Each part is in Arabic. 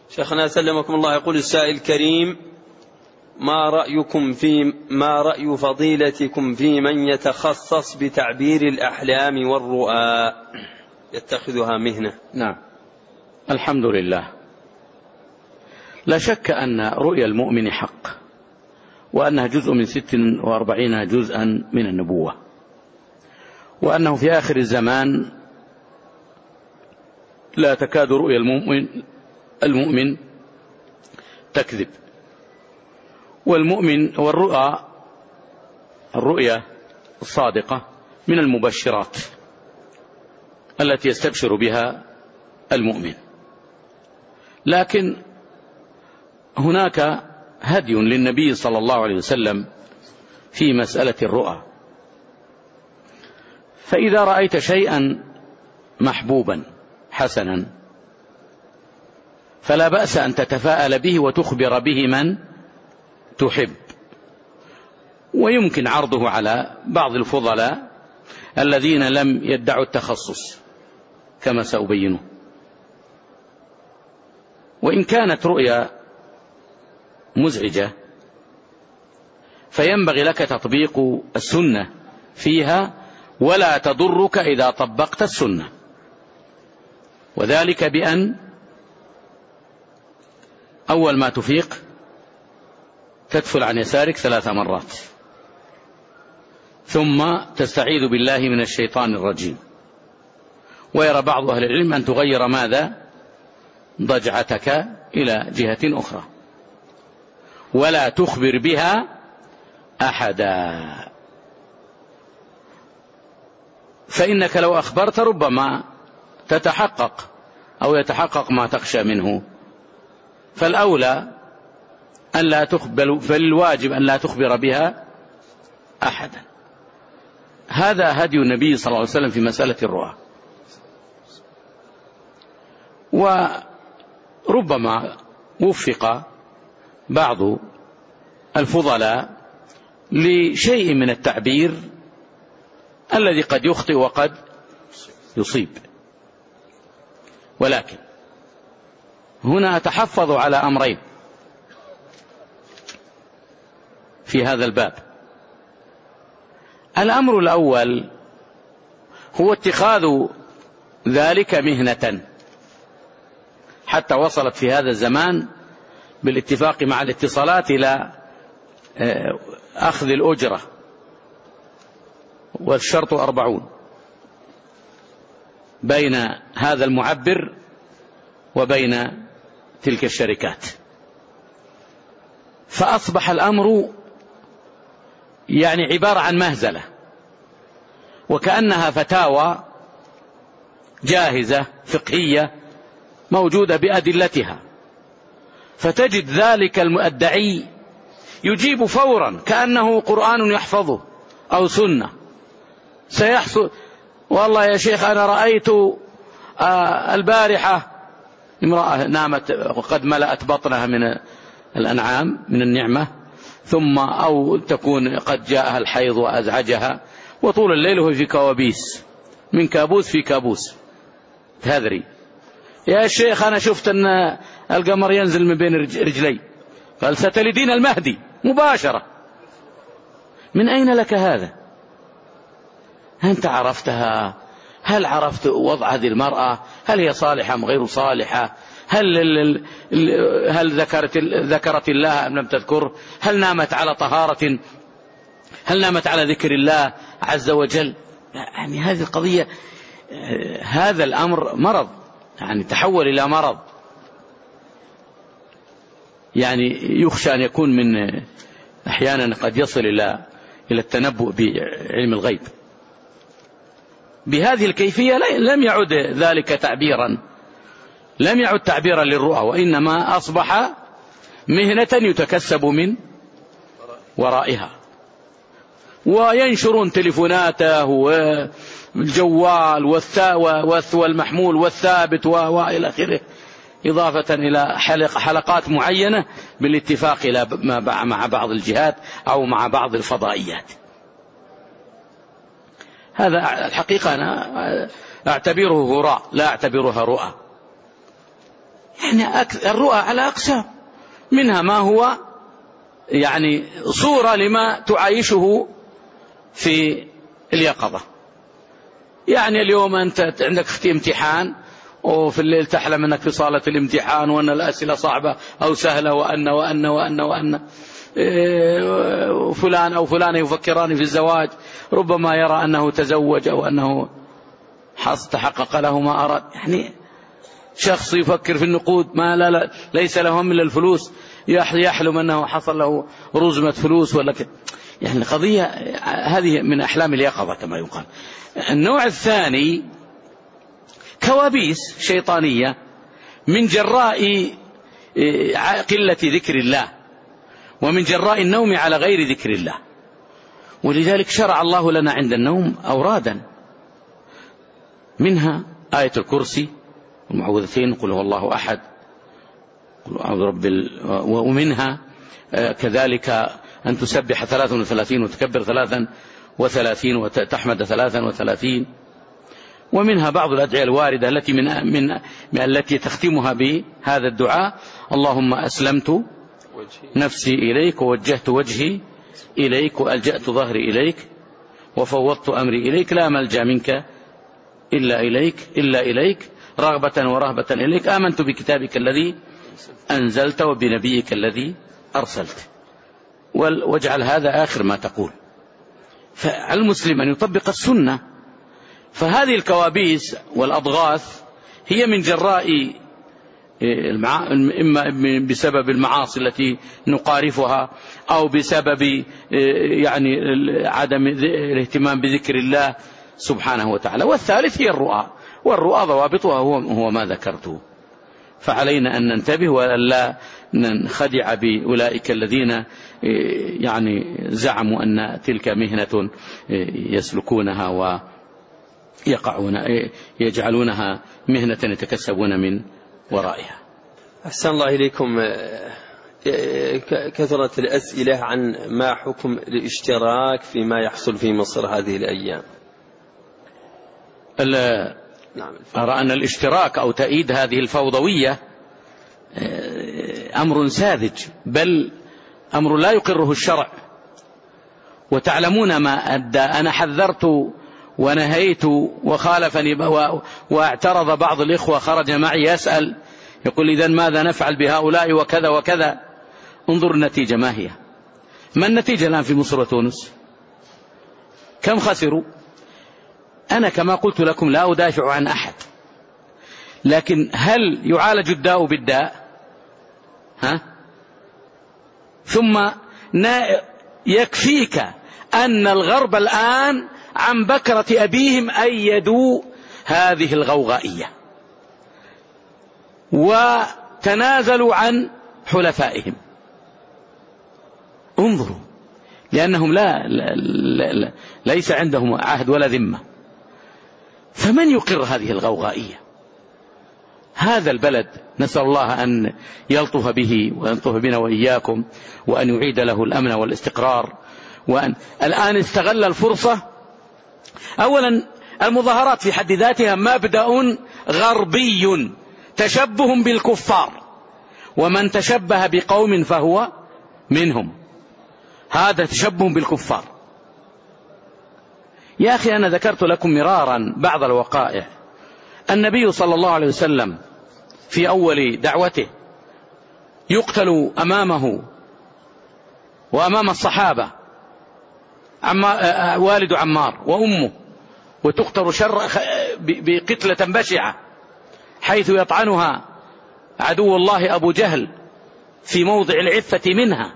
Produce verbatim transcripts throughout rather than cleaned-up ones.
شيخنا سلمكم الله، يقول السائل الكريم: ما رأيكم في ما رأي فضيلتكم في من يتخصص بتعبير الأحلام والرؤى يتخذها مهنة؟ نعم، الحمد لله. لا شك أن رؤيا المؤمن حق، وأنها جزء من ست وأربعين جزءا من النبوة، وأنه في آخر الزمان لا تكاد رؤيا المؤمن المؤمن تكذب. والمؤمن والرؤى الرؤيا الصادقة من المبشرات التي يستبشر بها المؤمن. لكن هناك هدي للنبي صلى الله عليه وسلم في مسألة الرؤى. فإذا رأيت شيئا محبوبا حسنا فلا بأس أن تتفاءل به وتخبر به من تحب، ويمكن عرضه على بعض الفضلاء الذين لم يدعوا التخصص كما سأبينه. وإن كانت رؤيا مزعجة فينبغي لك تطبيق السنة فيها، ولا تضرك إذا طبقت السنة، وذلك بأن أول ما تفيق تدفل عن يسارك ثلاث مرات، ثم تستعيذ بالله من الشيطان الرجيم. ويرى بعض أهل العلم أن تغير ماذا؟ ضجعتك إلى جهة أخرى، ولا تخبر بها أحدا، فإنك لو أخبرت ربما تتحقق أو يتحقق ما تخشى منه. فالأولى أن لا تخبر، فالواجب أن لا تخبر بها أحدا. هذا هدي النبي صلى الله عليه وسلم في مسألة الرؤى. وربما وفق بعض الفضلاء لشيء من التعبير الذي قد يخطئ وقد يصيب. ولكن هنا أتحفظ على أمرين في هذا الباب. الأمر الأول هو اتخاذ ذلك مهنة، حتى وصلت في هذا الزمان بالاتفاق مع الاتصالات إلى أخذ الأجرة، والشرط أربعون بين هذا المعبر وبين تلك الشركات. فأصبح الأمر يعني عبارة عن مهزلة، وكأنها فتاوى جاهزة فقهية موجودة بأدلتها، فتجد ذلك المؤدعي يجيب فورا كأنه قرآن يحفظه أو سنة سيحصل. والله يا شيخ أنا رأيت البارحة امرأة نامت وقد ملأت بطنها من الأنعام من النعمة، ثم أو تكون قد جاءها الحيض وأزعجها، وطول الليل هو في كوابيس، من كابوس في كابوس تهذري. يا شيخ أنا شفت أن القمر ينزل من بين رجلي. قال ستلدين المهدي مباشرة. من أين لك هذا؟ أنت عرفتها؟ هل عرفت وضع هذه المرأة؟ هل هي صالحة أم غير صالحة؟ هل هل ذكرت ذكرت الله أم لم تذكر؟ هل نامت على طهارة؟ هل نامت على ذكر الله عز وجل؟ يعني هذه القضية، هذا الأمر مرض، يعني تحول إلى مرض، يعني يخشى أن يكون من أحيانا قد يصل إلى إلى التنبؤ بعلم الغيب. بهذه الكيفية لم يعد ذلك تعبيرا، لم يعد تعبيرا للرؤى، وإنما أصبح مهنة يتكسب من ورائها. وينشرون تليفوناته والجوال والمحمول والثابت وإلى آخره، إضافة إلى حلق حلقات معينة بالاتفاق إلى مع بعض الجهات أو مع بعض الفضائيات. هذا الحقيقة أنا أعتبره هراء لا أعتبرها رؤى. يعني الرؤى على أقسام، منها ما هو يعني صورة لما تعايشه في اليقظة. يعني اليوم أنت عندك اختي امتحان، وفي الليل تحلم أنك في صالة الامتحان، وأن الأسئلة صعبة أو سهلة، وأن وأن وأن وأن فلان أو فلانة يفكران في الزواج، ربما يرى أنه تزوج أو أنه حصل تحقق له ما أراد. يعني شخص يفكر في النقود، ما لا لا ليس له من الفلوس، يحلم أنه حصل له رزمة فلوس ولا كده. يعني قضية هذه من أحلام اليقظة كما يقال. النوع الثاني كوابيس شيطانية من جراء قلة ذكر الله، ومن جراء النوم على غير ذكر الله. ولذلك شرع الله لنا عند النوم أورادا، منها آية الكرسي والمعوذتين، قل هو الله أحد، قل أعوذ برب ال... ومنها كذلك أن تسبح ثلاثا وثلاثين وتكبر ثلاثا وثلاثين وتحمد ثلاثا وثلاثين. ومنها بعض الأدعية الواردة التي من, من التي تختمها بهذا الدعاء: اللهم أسلمت نفسي إليك، ووجهت وجهي إليك، وألجأت ظهري إليك، وفوضت أمري إليك، لا ملجأ منك إلا إليك إلا إليك رغبة ورهبة إليك، آمنت بكتابك الذي أنزلت وبنبيك الذي أرسلت. واجعل هذا آخر ما تقول. فالمسلم أن يطبق السنة. فهذه الكوابيس والأضغاث هي من جراء إما بسبب المعاصي التي نقارفها، أو بسبب يعني عدم الاهتمام بذكر الله سبحانه وتعالى. والثالث هي الرؤى، والرؤى ضوابطها هو, هو ما ذكرته. فعلينا أن ننتبه ولا ننخدع بأولئك الذين يعني زعموا أن تلك مهنة يسلكونها ويقعون يجعلونها مهنة يتكسبون من ورائها. أحسن الله إليكم. كثرة الأسئلة عن ما حكم الاشتراك فيما يحصل في مصر هذه الأيام. أرى أن الاشتراك أو تأييد هذه الفوضوية أمر ساذج، بل أمر لا يقره الشرع. وتعلمون ما أدى. أنا حذرت ونهيت وخالفني واعترض بعض الإخوة، خرج معي يسأل يقول إذن ماذا نفعل بهؤلاء وكذا وكذا. انظر النتيجة ما هي. ما النتيجة الآن في مصر وتونس؟ كم خسروا؟ أنا كما قلت لكم لا أدافع عن أحد، لكن هل يعالج الداء بالداء؟ ها؟ ثم يكفيك أن الغرب الآن عن بكرة أبيهم أيدوا هذه الغوغائية وتنازلوا عن حلفائهم. انظروا، لأنهم لا, لا, لا, لا ليس عندهم عهد ولا ذمة. فمن يقر هذه الغوغائية؟ هذا البلد نسأل الله أن يلطف به ويلطف بنا وإياكم، وأن يعيد له الأمن والاستقرار. وأن الآن استغل الفرصة. أولا المظاهرات في حد ذاتها مبدأ غربي، تشبه بالكفار، ومن تشبه بقوم فهو منهم. هذا تشبه بالكفار. يا أخي أنا ذكرت لكم مرارا بعض الوقائع. النبي صلى الله عليه وسلم في أول دعوته يقتل أمامه وأمام الصحابة والد عمار وأمه، وتقتل شر بقتلة بشعة حيث يطعنها عدو الله أبو جهل في موضع العفة منها.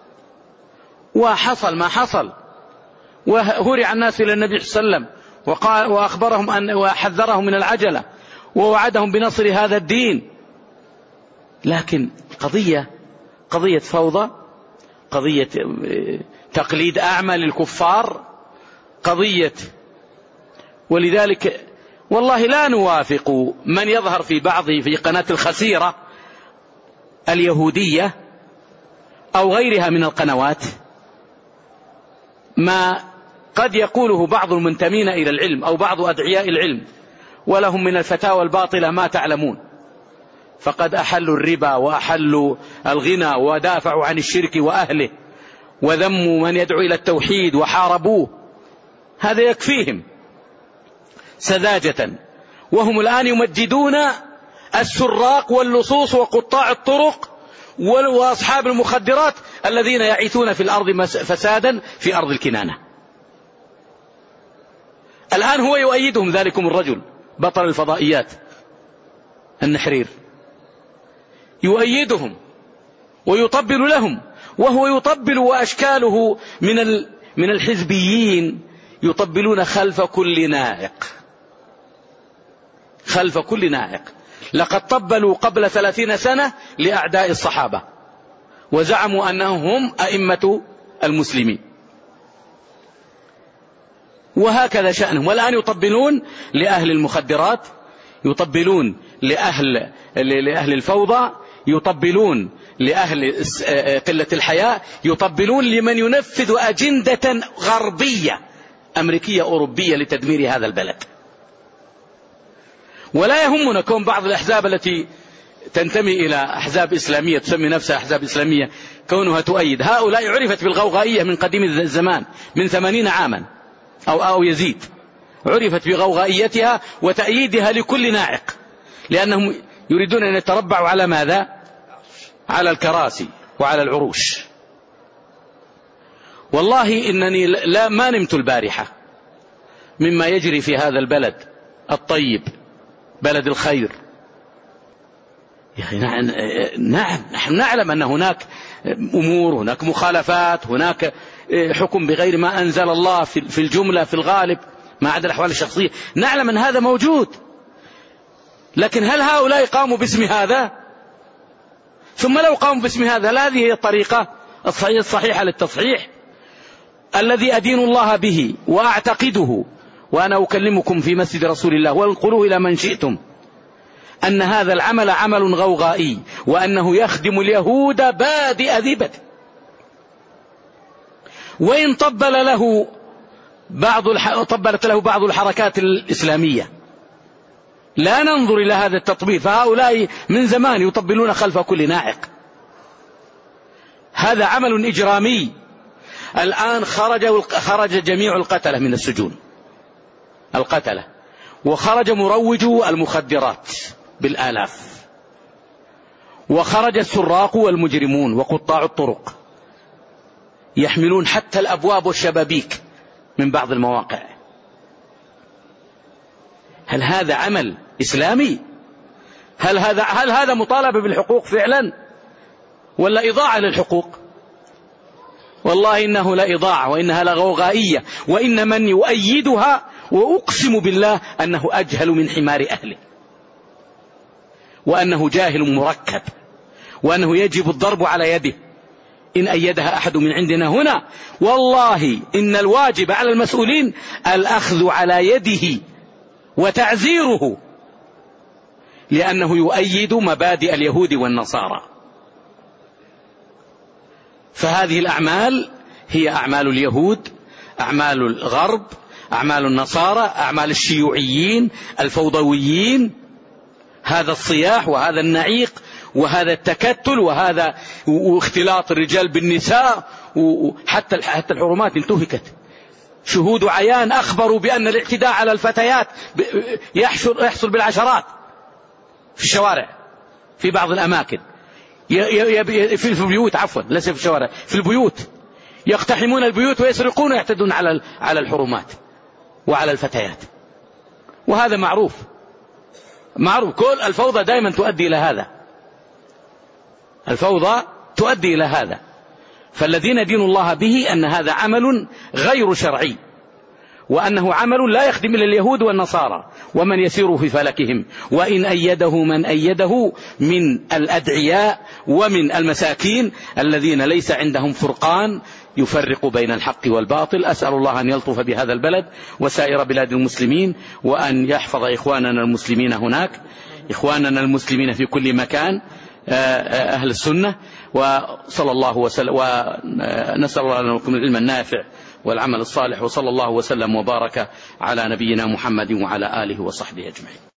وحصل ما حصل، وهرع الناس إلى النبي صلى الله عليه وسلم وقال وأخبرهم أن وحذرهم من العجلة ووعدهم بنصر هذا الدين. لكن قضية قضية فوضى، قضية تقليد أعمى للكفار، قضية. ولذلك والله لا نوافق من يظهر في بعض في قناة الخسيرة اليهودية أو غيرها من القنوات ما قد يقوله بعض المنتمين إلى العلم أو بعض أدعياء العلم، ولهم من الفتاوى الباطلة ما تعلمون. فقد أحلوا الربا وأحلوا الغنى ودافعوا عن الشرك وأهله وذموا من يدعو إلى التوحيد وحاربوه. هذا يكفيهم سذاجة. وهم الآن يمجدون السراق واللصوص وقطاع الطرق وأصحاب المخدرات الذين يعيثون في الأرض فسادا في أرض الكنانة. الآن هو يؤيدهم ذلكم الرجل بطل الفضائيات النحرير، يؤيدهم ويطبل لهم، وهو يطبل وأشكاله من من الحزبيين يطبلون خلف كل نائق، خلف كل نائق. لقد طبلوا قبل ثلاثين سنة لأعداء الصحابة وزعموا أنهم هم أئمة المسلمين، وهكذا شأنهم. والآن يطبلون لأهل المخدرات، يطبلون لأهل لأهل الفوضى، يطبلون لأهل قلة الحياء، يطبلون لمن ينفذ أجندة غربية أمريكية أوروبية لتدمير هذا البلد. ولا يهمنا كون بعض الأحزاب التي تنتمي إلى أحزاب إسلامية تسمي نفسها أحزاب إسلامية كونها تؤيد هؤلاء. عرفت بالغوغائية من قديم الزمان من ثمانين عاما أو أو يزيد، عرفت بغوغائيتها وتأييدها لكل ناعق، لأنهم يريدون أن يتربعوا على ماذا؟ على الكراسي وعلى العروش. والله إنني لا ما نمت البارحة مما يجري في هذا البلد الطيب، بلد الخير. يعني نعم نحن نعلم أن هناك أمور، هناك مخالفات، هناك حكم بغير ما أنزل الله في الجملة في الغالب ما عدا الأحوال الشخصية، نعلم أن هذا موجود. لكن هل هؤلاء قاموا باسم هذا؟ ثم لو قاموا باسم هذا، هل هذه هي الطريقة الصحيحة للتصحيح الذي أدين الله به وأعتقده؟ وأنا أكلمكم في مسجد رسول الله وانقلوا إلى من شئتم أن هذا العمل عمل غوغائي، وأنه يخدم اليهود بادئ ذبته. وإن طبل له بعض الح... طبلت له بعض الحركات الإسلامية لا ننظر إلى هذا التطبيل، فهؤلاء من زمان يطبلون خلف كل ناعق. هذا عمل إجرامي. الآن خرج خرج جميع القتلة من السجون، القتلة، وخرج مروجو المخدرات بالآلاف، وخرج السراق والمجرمون وقطاع الطرق يحملون حتى الأبواب والشبابيك من بعض المواقع. هل هذا عمل إسلامي؟ هل هذا هل هذا مطالبة بالحقوق فعلا ولا إضاعة للحقوق؟ والله إنه لا إضاعة، وإنها لغوغائية، وإن من يؤيدها وأقسم بالله أنه أجهل من حمار أهله، وأنه جاهل مركب، وأنه يجب الضرب على يده إن أيدها أحد من عندنا هنا. والله إن الواجب على المسؤولين الأخذ على يده وتعزيره، لأنه يؤيد مبادئ اليهود والنصارى. فهذه الأعمال هي أعمال اليهود، أعمال الغرب، أعمال النصارى، أعمال الشيوعيين الفوضويين. هذا الصياح وهذا النعيق وهذا التكتل وهذا واختلاط الرجال بالنساء، وحتى حتى الحرمات انتهكت. شهود عيان أخبروا بأن الاعتداء على الفتيات يحصل بالعشرات في الشوارع في بعض الأماكن، في البيوت، عفوا ليس في الشوارع، في البيوت يقتحمون البيوت ويسرقون ويعتدون على على الحرمات وعلى الفتيات. وهذا معروف معروف. كل الفوضى دائما تؤدي إلى هذا، الفوضى تؤدي إلى هذا. فالذين دين الله به أن هذا عمل غير شرعي، وأنه عمل لا يخدم إلا اليهود والنصارى ومن يسير في فلكهم، وإن أيده من أيده من الأدعياء ومن المساكين الذين ليس عندهم فرقان يفرق بين الحق والباطل. أسأل الله أن يلطف بهذا البلد وسائر بلاد المسلمين، وأن يحفظ إخواننا المسلمين هناك، إخواننا المسلمين في كل مكان، أهل السنة. وصلى الله وسلم، ونسأل الله لنا ولكم العلم النافع والعمل الصالح، وصلى الله وسلم وبارك على نبينا محمد وعلى آله وصحبه أجمعين.